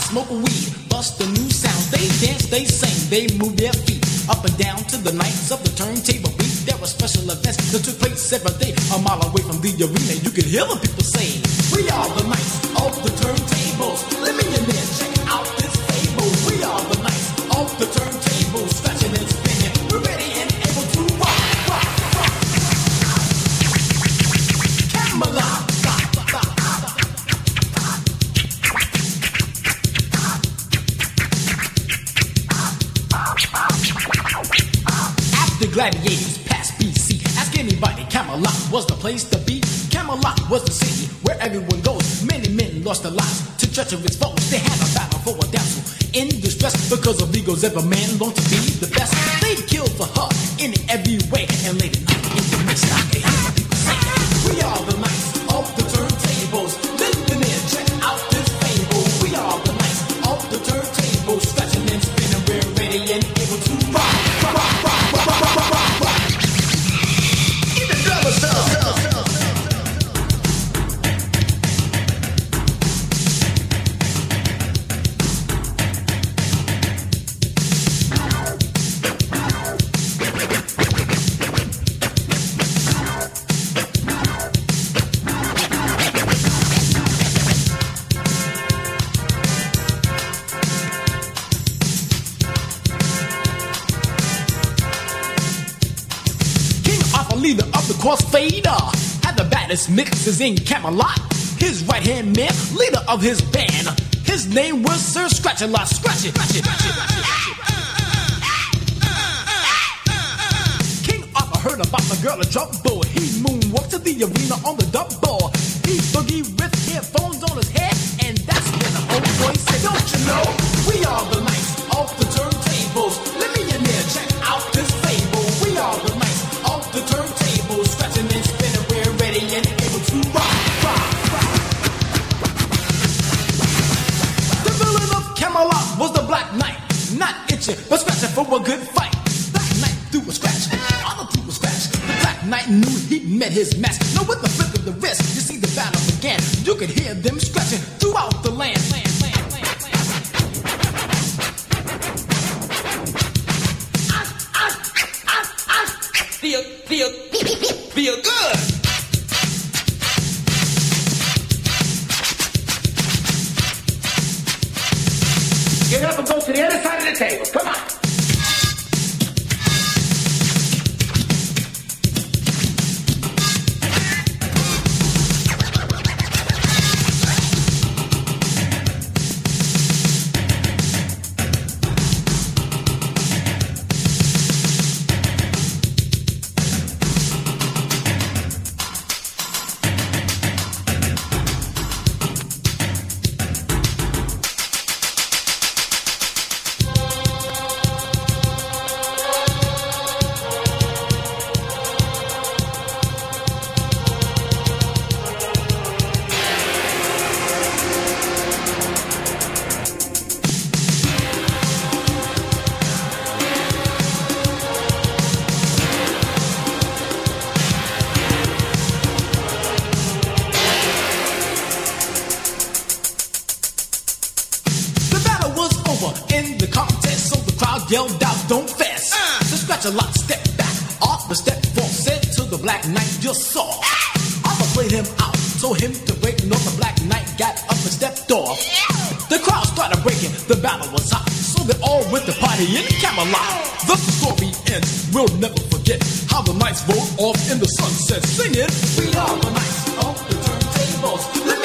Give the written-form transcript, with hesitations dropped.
smoke weed, bust the new sounds. They dance, they sing, they move their feet up and down to the nights of the turntable beat. There were special events that took place every day. A mile away from the arena, you could hear the people say, "We are the knights of the turntables. Let me in there, check out this fable. We are the knights of the turntables, scratching and spinning. We're ready and able to rock, rock, rock." Camelot. After gladiators past BC, ask anybody, Camelot was the place to be. Camelot was the city where everyone goes. Many men lost their lives to treacherous foes. They had a battle for a damsel in distress. Because of egos, every man longed to be the best. They killed for her in every way. And late at night in the midnight, they hear the people say, "We are the knights of the turntables. Listen in, check out this fable. We are the knights of the turntables, scratching and spinning. We're ready and able to rock, rock, rock, rock, rock, rock, rock, rock, rock." Even drummers tell. Leader of the crossfader had the baddest mixes in Camelot. His right hand man, leader of his band, his name was Sir Scratch-a-Lot. Scratch it, scratch it, scratch it. King Arthur heard about the girl of trouble. He moonwalked to the arena on the double. He boogie with headphones on his head, and that's when the whole boy said, "Don't you know, we are the knights of the turntables. Let me in there, check out this fable. We are the knights of the turntables, scratching and spinning. We're ready and able to rock, rock, rock." The villain of Camelot was the Black Knight, not itching but scratching for a good fight. Black Knight threw a scratch, other threw a scratch. The Black Knight knew he met his match. Now with the flip of the wrist, you see the battle began. You could hear them scratching throughout the land. Feel good. Get up and go to the other side of the table. Come on. Yelled out, "Don't fess." So Scratch-a-Lot stepped back off the step forth, said to the Black Knight, "You saw." Arthur played him out, told him to break north. The Black Knight got up and stepped off. The crowd started breaking, the battle was hot, so they all went to party in Camelot. Thus the story ends, we'll never forget how the knights rode off in the sunset singing, "We are the knights of the turntables.